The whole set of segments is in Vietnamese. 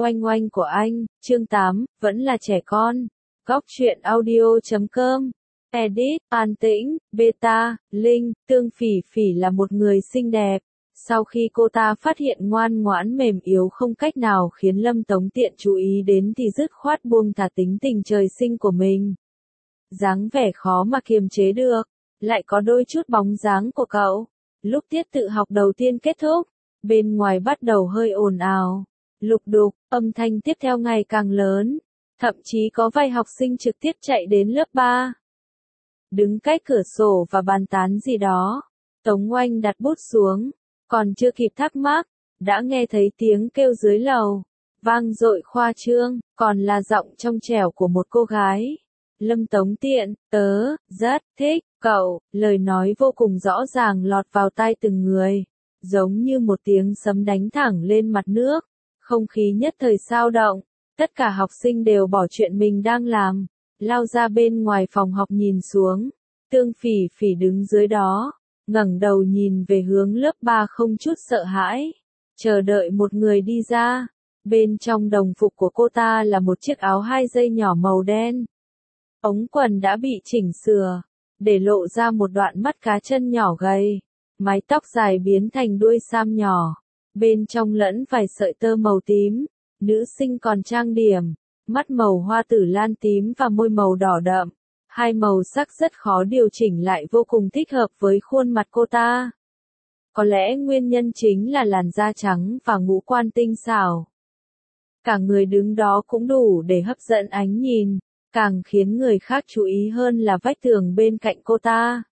Oanh oanh của anh, chương 8, vẫn là trẻ con. Góc truyện audio.com. Edit, An Tĩnh, Beta, Linh, Tương Phỉ Phỉ là một người xinh đẹp. Sau khi cô ta phát hiện ngoan ngoãn mềm yếu không cách nào khiến Lâm Tống Tiện chú ý đến thì dứt khoát buông thả tính tình trời sinh của mình. Dáng vẻ khó mà kiềm chế được, lại có đôi chút bóng dáng của cậu. Lúc tiết tự học đầu tiên kết thúc, bên ngoài bắt đầu hơi ồn ào, lục đục, âm thanh tiếp theo ngày càng lớn, thậm chí có vài học sinh trực tiếp chạy đến lớp 3. Đứng cách cửa sổ và bàn tán gì đó, Tống Oanh đặt bút xuống, còn chưa kịp thắc mắc, đã nghe thấy tiếng kêu dưới lầu, vang dội khoa trương, còn là giọng trong trẻo của một cô gái. Lâm Tống Tiện, tớ rất thích cậu, lời nói vô cùng rõ ràng lọt vào tai từng người, giống như một tiếng sấm đánh thẳng lên mặt nước, không khí nhất thời xao động, tất cả học sinh đều bỏ chuyện mình đang làm, lao ra bên ngoài phòng học nhìn xuống, Tương Phỉ Phỉ đứng dưới đó, ngẩng đầu nhìn về hướng lớp 3 không chút sợ hãi, chờ đợi một người đi ra, bên trong đồng phục của cô ta là một chiếc áo 2 dây nhỏ màu đen. Ống quần đã bị chỉnh sửa, để lộ ra một đoạn mắt cá chân nhỏ gầy, mái tóc dài biến thành đuôi sam nhỏ, bên trong lẫn vài sợi tơ màu tím, nữ sinh còn trang điểm, mắt màu hoa tử lan tím và môi màu đỏ đậm, hai màu sắc rất khó điều chỉnh lại vô cùng thích hợp với khuôn mặt cô ta. Có lẽ nguyên nhân chính là làn da trắng và ngũ quan tinh xảo. Cả người đứng đó cũng đủ để hấp dẫn ánh nhìn. Càng khiến người khác chú ý hơn là vách tường bên cạnh cô ta.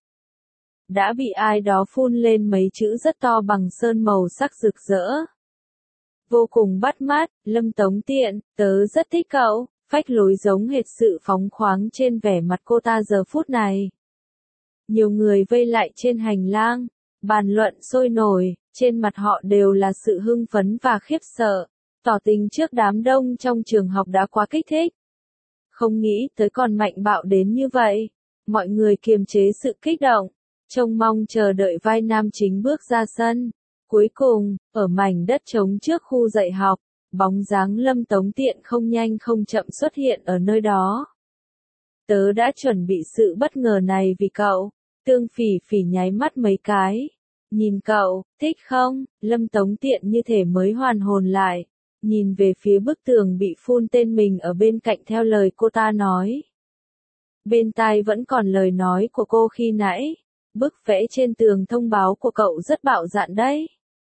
Đã bị ai đó phun lên mấy chữ rất to bằng sơn màu sắc rực rỡ. Vô cùng bắt mắt, Lâm Tống Tiện, tớ rất thích cậu, phách lối giống hệt sự phóng khoáng trên vẻ mặt cô ta giờ phút này. Nhiều người vây lại trên hành lang, bàn luận sôi nổi, trên mặt họ đều là sự hưng phấn và khiếp sợ, tỏ tình trước đám đông trong trường học đã quá kích thích. Không nghĩ tới còn mạnh bạo đến như vậy. Mọi người kiềm chế sự kích động, trông mong chờ đợi vai nam chính bước ra sân. Cuối cùng, ở mảnh đất trống trước khu dạy học, bóng dáng Lâm Tống Tiện không nhanh không chậm xuất hiện ở nơi đó. Tớ đã chuẩn bị sự bất ngờ này vì cậu. Tương Phỉ Phỉ nháy mắt mấy cái. Nhìn cậu, thích không? Lâm Tống Tiện như thể mới hoàn hồn lại. Nhìn về phía bức tường bị phun tên mình ở bên cạnh theo lời cô ta nói. Bên tai vẫn còn lời nói của cô khi nãy, bức vẽ trên tường thông báo của cậu rất bạo dạn đấy.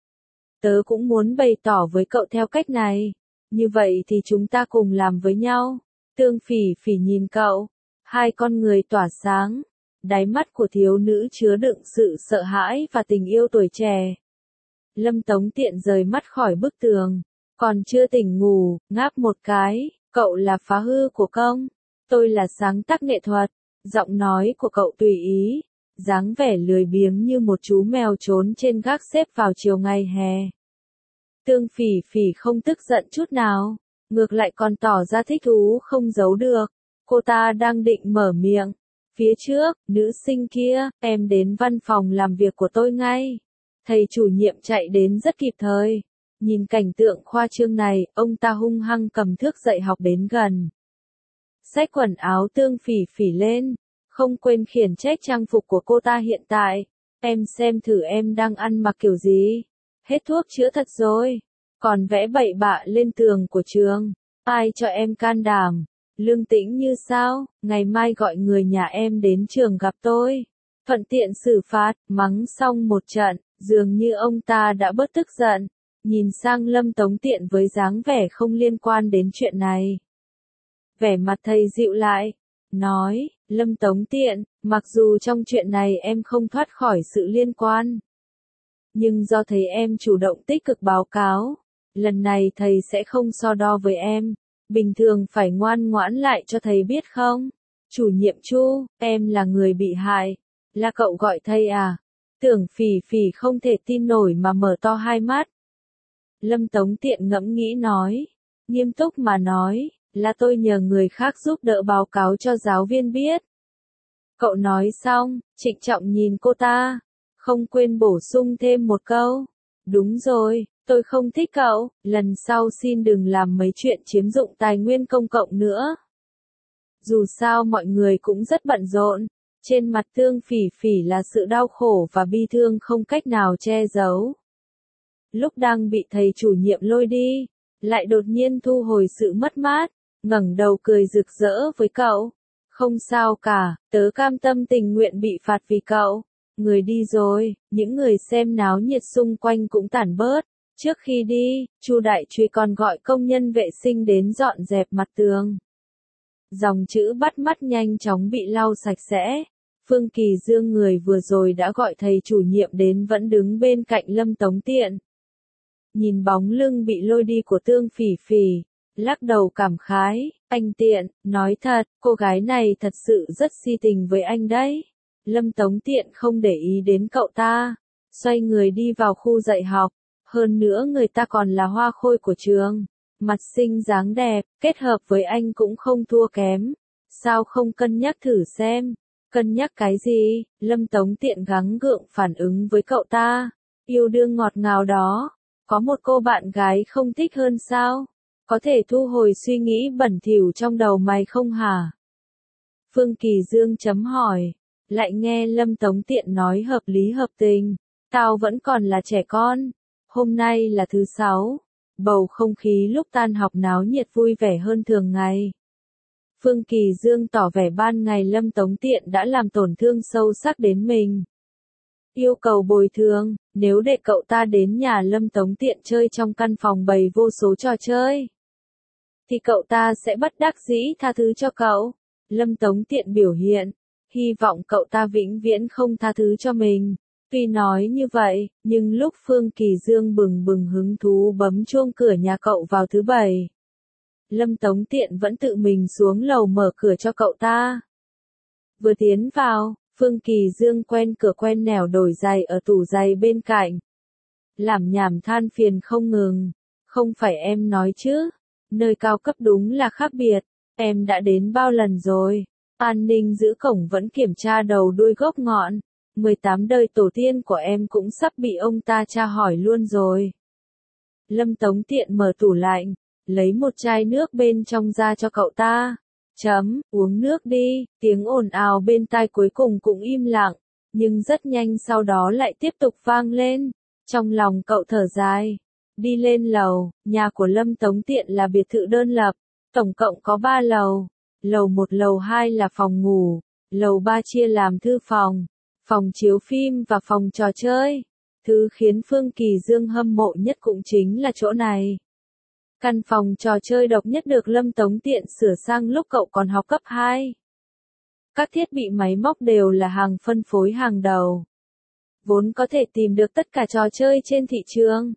Tớ cũng muốn bày tỏ với cậu theo cách này, như vậy thì chúng ta cùng làm với nhau. Tương Phỉ Phỉ nhìn cậu, hai con người tỏa sáng, đáy mắt của thiếu nữ chứa đựng sự sợ hãi và tình yêu tuổi trẻ. Lâm Tống Tiện rời mắt khỏi bức tường. Còn chưa tỉnh ngủ, ngáp một cái, cậu là phá hư của công, tôi là sáng tác nghệ thuật, giọng nói của cậu tùy ý, dáng vẻ lười biếng như một chú mèo trốn trên gác xếp vào chiều ngày hè. Tương Phỉ Phỉ không tức giận chút nào, ngược lại còn tỏ ra thích thú không giấu được, cô ta đang định mở miệng, phía trước, nữ sinh kia, em đến văn phòng làm việc của tôi ngay, thầy chủ nhiệm chạy đến rất kịp thời. Nhìn cảnh tượng khoa trương này, ông ta hung hăng cầm thước dạy học đến gần. Xách quần áo Tương Phỉ Phỉ lên, không quên khiển trách trang phục của cô ta hiện tại. Em xem thử em đang ăn mặc kiểu gì. Hết thuốc chữa thật rồi. Còn vẽ bậy bạ lên tường của trường. Ai cho em can đảm. Lương tĩnh như sao, ngày mai gọi người nhà em đến trường gặp tôi. Thuận tiện xử phạt, mắng xong một trận, dường như ông ta đã bớt tức giận. Nhìn sang Lâm Tống Tiện với dáng vẻ không liên quan đến chuyện này. Vẻ mặt thầy dịu lại, nói, Lâm Tống Tiện, mặc dù trong chuyện này em không thoát khỏi sự liên quan. Nhưng do thấy em chủ động tích cực báo cáo, lần này thầy sẽ không so đo với em, bình thường phải ngoan ngoãn lại cho thầy biết không? Chủ nhiệm Chu, em là người bị hại, là cậu gọi thầy à? Tưởng Phỉ Phỉ không thể tin nổi mà mở to hai mắt. Lâm Tống Tiện ngẫm nghĩ nói, nghiêm túc mà nói, là tôi nhờ người khác giúp đỡ báo cáo cho giáo viên biết. Cậu nói xong, trịnh trọng nhìn cô ta, không quên bổ sung thêm một câu. Đúng rồi, Tôi không thích cậu, lần sau xin đừng làm mấy chuyện chiếm dụng tài nguyên công cộng nữa. Dù sao mọi người cũng rất bận rộn, trên mặt Tương Phỉ Phỉ là sự đau khổ và bi thương không cách nào che giấu. Lúc đang bị thầy chủ nhiệm lôi đi, lại đột nhiên thu hồi sự mất mát, ngẩng đầu cười rực rỡ với cậu. Không sao cả, tớ cam tâm tình nguyện bị phạt vì cậu. Người đi rồi, những người xem náo nhiệt xung quanh cũng tản bớt. Trước khi đi, Chu Đại Truy còn gọi công nhân vệ sinh đến dọn dẹp mặt tường. Dòng chữ bắt mắt nhanh chóng bị lau sạch sẽ. Phương Kỳ Dương người vừa rồi đã gọi thầy chủ nhiệm đến vẫn đứng bên cạnh Lâm Tống Tiện. Nhìn bóng lưng bị lôi đi của Tương Phỉ Phỉ, lắc đầu cảm khái, anh Tiện, nói thật, cô gái này thật sự rất si tình với anh đấy. Lâm Tống Tiện không để ý đến cậu ta, xoay người đi vào khu dạy học, hơn nữa người ta còn là hoa khôi của trường, mặt xinh dáng đẹp, kết hợp với anh cũng không thua kém. Sao không cân nhắc thử xem? Cân nhắc cái gì? Lâm Tống Tiện gắng gượng phản ứng với cậu ta. Yêu đương ngọt ngào đó. Có một cô bạn gái không thích hơn sao? Có thể thu hồi suy nghĩ bẩn thỉu trong đầu mày không hả? Phương Kỳ Dương chấm hỏi. Lại nghe Lâm Tống Tiện nói hợp lý hợp tình. Tao vẫn còn là trẻ con. Hôm nay là thứ 6. Bầu không khí lúc tan học náo nhiệt vui vẻ hơn thường ngày. Phương Kỳ Dương tỏ vẻ ban ngày Lâm Tống Tiện đã làm tổn thương sâu sắc đến mình. Yêu cầu bồi thường, nếu để cậu ta đến nhà Lâm Tống Tiện chơi trong căn phòng bày vô số trò chơi, thì cậu ta sẽ bất đắc dĩ tha thứ cho cậu. Lâm Tống Tiện biểu hiện, hy vọng cậu ta vĩnh viễn không tha thứ cho mình. Tuy nói như vậy, nhưng lúc Phương Kỳ Dương bừng bừng hứng thú bấm chuông cửa nhà cậu vào thứ 7, Lâm Tống Tiện vẫn tự mình xuống lầu mở cửa cho cậu ta. Vừa tiến vào, Phương Kỳ Dương quen cửa quen nẻo đổi giày ở tủ giày bên cạnh. Làm nhảm than phiền không ngừng. Không phải em nói chứ, nơi cao cấp đúng là khác biệt, em đã đến bao lần rồi. An ninh giữ cổng vẫn kiểm tra đầu đuôi gốc ngọn. 18 đời tổ tiên của em cũng sắp bị ông ta tra hỏi luôn rồi. Lâm Tống Tiện mở tủ lạnh, lấy một chai nước bên trong ra cho cậu ta. Uống nước đi, tiếng ồn ào bên tai cuối cùng cũng im lặng, nhưng rất nhanh sau đó lại tiếp tục vang lên. Trong lòng cậu thở dài, đi lên lầu, nhà của Lâm Tống Tiện là biệt thự đơn lập, tổng cộng có 3 lầu. Lầu 1 lầu 2 là phòng ngủ, lầu 3 chia làm thư phòng, phòng chiếu phim và phòng trò chơi. Thứ khiến Phương Kỳ Dương hâm mộ nhất cũng chính là chỗ này. Căn phòng trò chơi độc nhất được Lâm Tống Tiện sửa sang lúc cậu còn học cấp 2. Các thiết bị máy móc đều là hàng phân phối hàng đầu. Vốn có thể tìm được tất cả trò chơi trên thị trường.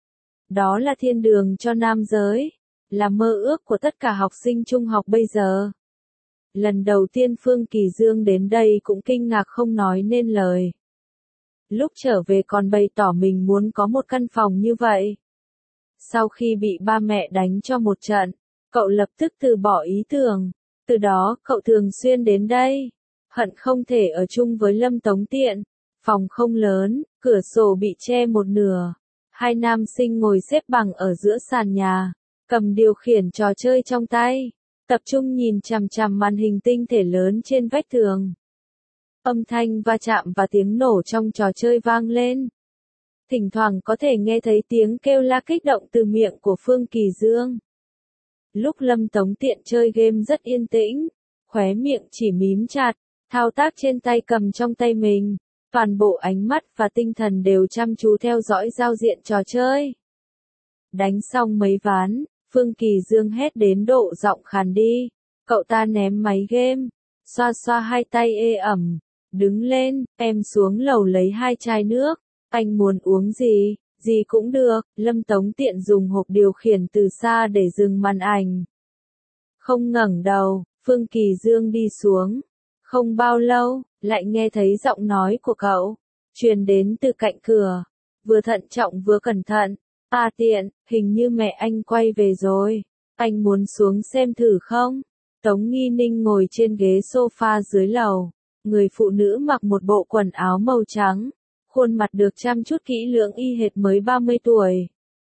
Đó là thiên đường cho nam giới, là mơ ước của tất cả học sinh trung học bây giờ. Lần đầu tiên Phương Kỳ Dương đến đây cũng kinh ngạc không nói nên lời. Lúc trở về còn bày tỏ mình muốn có một căn phòng như vậy. Sau khi bị ba mẹ đánh cho một trận, cậu lập tức từ bỏ ý tưởng. Từ đó, cậu thường xuyên đến đây. Hận không thể ở chung với Lâm Tống Tiện. Phòng không lớn, cửa sổ bị che một nửa. Hai nam sinh ngồi xếp bằng ở giữa sàn nhà, cầm điều khiển trò chơi trong tay, tập trung nhìn chằm chằm màn hình tinh thể lớn trên vách tường. Âm thanh va chạm và tiếng nổ trong trò chơi vang lên. Thỉnh thoảng có thể nghe thấy tiếng kêu la kích động từ miệng của Phương Kỳ Dương. Lúc Lâm Tống Tiện chơi game rất yên tĩnh, khóe miệng chỉ mím chặt, thao tác trên tay cầm trong tay mình. Toàn bộ ánh mắt và tinh thần đều chăm chú theo dõi giao diện trò chơi. Đánh xong mấy ván, Phương Kỳ Dương hét đến độ giọng khàn đi. Cậu ta ném máy game, xoa xoa hai tay ê ẩm. Đứng lên, em xuống lầu lấy 2 chai nước. Anh muốn uống gì, gì cũng được. Lâm Tống Tiện dùng hộp điều khiển từ xa để dừng màn ảnh. Không ngẩng đầu, Phương Kỳ Dương đi xuống. Không bao lâu, lại nghe thấy giọng nói của cậu, truyền đến từ cạnh cửa. Vừa thận trọng vừa cẩn thận. À Tiện, hình như mẹ anh quay về rồi. Anh muốn xuống xem thử không? Tống Nghi Ninh ngồi trên ghế sofa dưới lầu. Người phụ nữ mặc một bộ quần áo màu trắng. Khuôn mặt được chăm chút kỹ lưỡng y hệt mới 30 tuổi.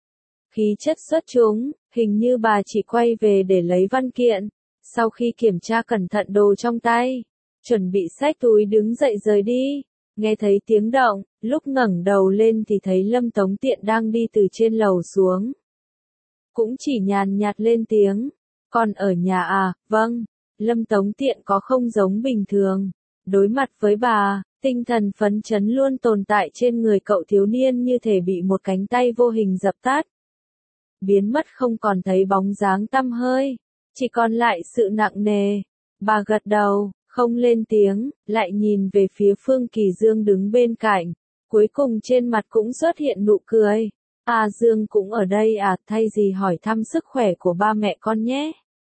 khí chất xuất chúng, hình như bà chỉ quay về để lấy văn kiện. Sau khi kiểm tra cẩn thận đồ trong tay, chuẩn bị xách túi đứng dậy rời đi. Nghe thấy tiếng động, lúc ngẩng đầu lên thì thấy Lâm Tống Tiện đang đi từ trên lầu xuống. Cũng chỉ nhàn nhạt lên tiếng, "Con ở nhà à?" "Vâng." Lâm Tống Tiện có không giống bình thường. Đối mặt với bà, tinh thần phấn chấn luôn tồn tại trên người cậu thiếu niên như thể bị một cánh tay vô hình dập tắt. Biến mất không còn thấy bóng dáng tăm hơi, chỉ còn lại sự nặng nề. Bà gật đầu, không lên tiếng, lại nhìn về phía Phương Kỳ Dương đứng bên cạnh. Cuối cùng trên mặt cũng xuất hiện nụ cười. "À, Dương cũng ở đây à, thay gì hỏi thăm sức khỏe của ba mẹ con nhé."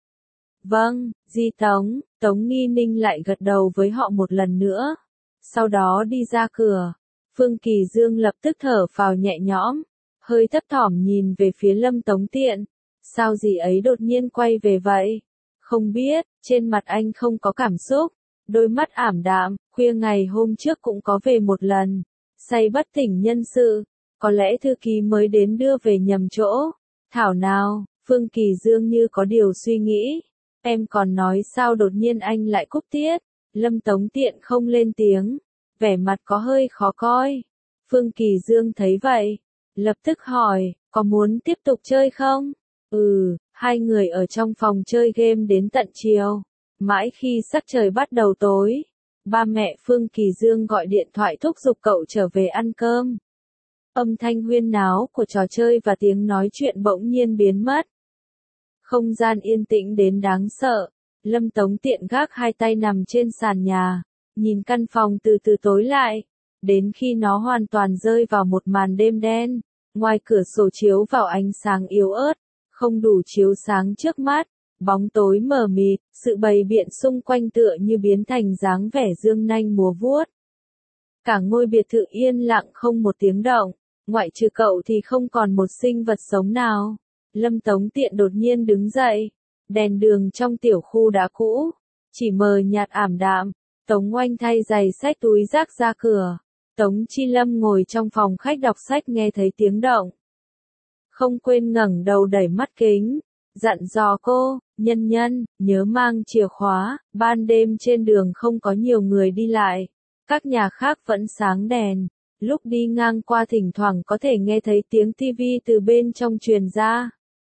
"Vâng, dì Tống." Tống Nghi Ninh lại gật đầu với họ một lần nữa. Sau đó đi ra cửa. Phương Kỳ Dương lập tức thở phào nhẹ nhõm, hơi thấp thỏm nhìn về phía Lâm Tống Tiện. Sao dì ấy đột nhiên quay về vậy? Không biết, trên mặt anh không có cảm xúc, đôi mắt ảm đạm, khuya ngày hôm trước cũng có về một lần, say bất tỉnh nhân sự, có lẽ thư ký mới đến đưa về nhầm chỗ. Thảo nào, Phương Kỳ Dương như có điều suy nghĩ. Em còn nói sao đột nhiên anh lại cúp tiết. Lâm Tống Tiện không lên tiếng, vẻ mặt có hơi khó coi. Phương Kỳ Dương thấy vậy, lập tức hỏi, có muốn tiếp tục chơi không? Hai người ở trong phòng chơi game đến tận chiều. Mãi khi sắc trời bắt đầu tối, ba mẹ Phương Kỳ Dương gọi điện thoại thúc giục cậu trở về ăn cơm. Âm thanh huyên náo của trò chơi và tiếng nói chuyện bỗng nhiên biến mất. Không gian yên tĩnh đến đáng sợ. Lâm Tống Tiện gác hai tay nằm trên sàn nhà, nhìn căn phòng từ từ tối lại, đến khi nó hoàn toàn rơi vào một màn đêm đen. Ngoài cửa sổ chiếu vào ánh sáng yếu ớt, không đủ chiếu sáng trước mắt, bóng tối mờ mịt, sự bày biện xung quanh tựa như biến thành dáng vẻ dương nanh múa vuốt. Cả ngôi biệt thự yên lặng không một tiếng động, ngoại trừ cậu thì không còn một sinh vật sống nào. Lâm Tống Tiện đột nhiên đứng dậy, đèn đường trong tiểu khu đã cũ, chỉ mờ nhạt ảm đạm. Tống Oanh thay giày xách túi rác ra cửa. Tống Chi Lâm ngồi trong phòng khách đọc sách nghe thấy tiếng động. Không quên ngẩng đầu đẩy mắt kính, dặn dò cô, Nhân Nhân, nhớ mang chìa khóa. Ban đêm trên đường không có nhiều người đi lại, các nhà khác vẫn sáng đèn. Lúc đi ngang qua thỉnh thoảng có thể nghe thấy tiếng tivi từ bên trong truyền ra.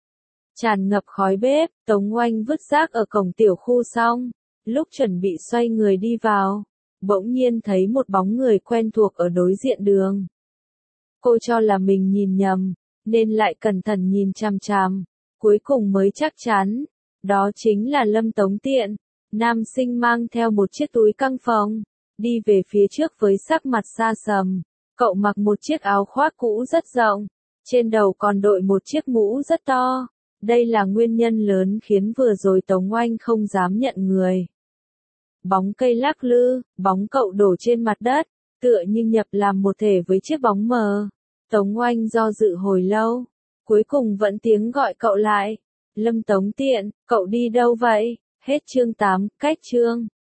Tràn ngập khói bếp, Tống Oanh vứt rác ở cổng tiểu khu xong, lúc chuẩn bị xoay người đi vào, bỗng nhiên thấy một bóng người quen thuộc ở đối diện đường. Cô cho là mình nhìn nhầm, nên lại cẩn thận nhìn chằm chằm, cuối cùng mới chắc chắn, đó chính là Lâm Tống Tiện. Nam sinh mang theo một chiếc túi căng phồng, đi về phía trước với sắc mặt xa sầm. Cậu mặc một chiếc áo khoác cũ rất rộng, trên đầu còn đội một chiếc mũ rất to. Đây là nguyên nhân lớn khiến vừa rồi Tống Oanh không dám nhận người. Bóng cây lắc lư, bóng cậu đổ trên mặt đất, tựa như nhập làm một thể với chiếc bóng mờ. Tống Oanh do dự hồi lâu, cuối cùng vẫn tiếng gọi cậu lại. Lâm Tống Tiện, cậu đi đâu vậy? Hết chương 8, cách chương.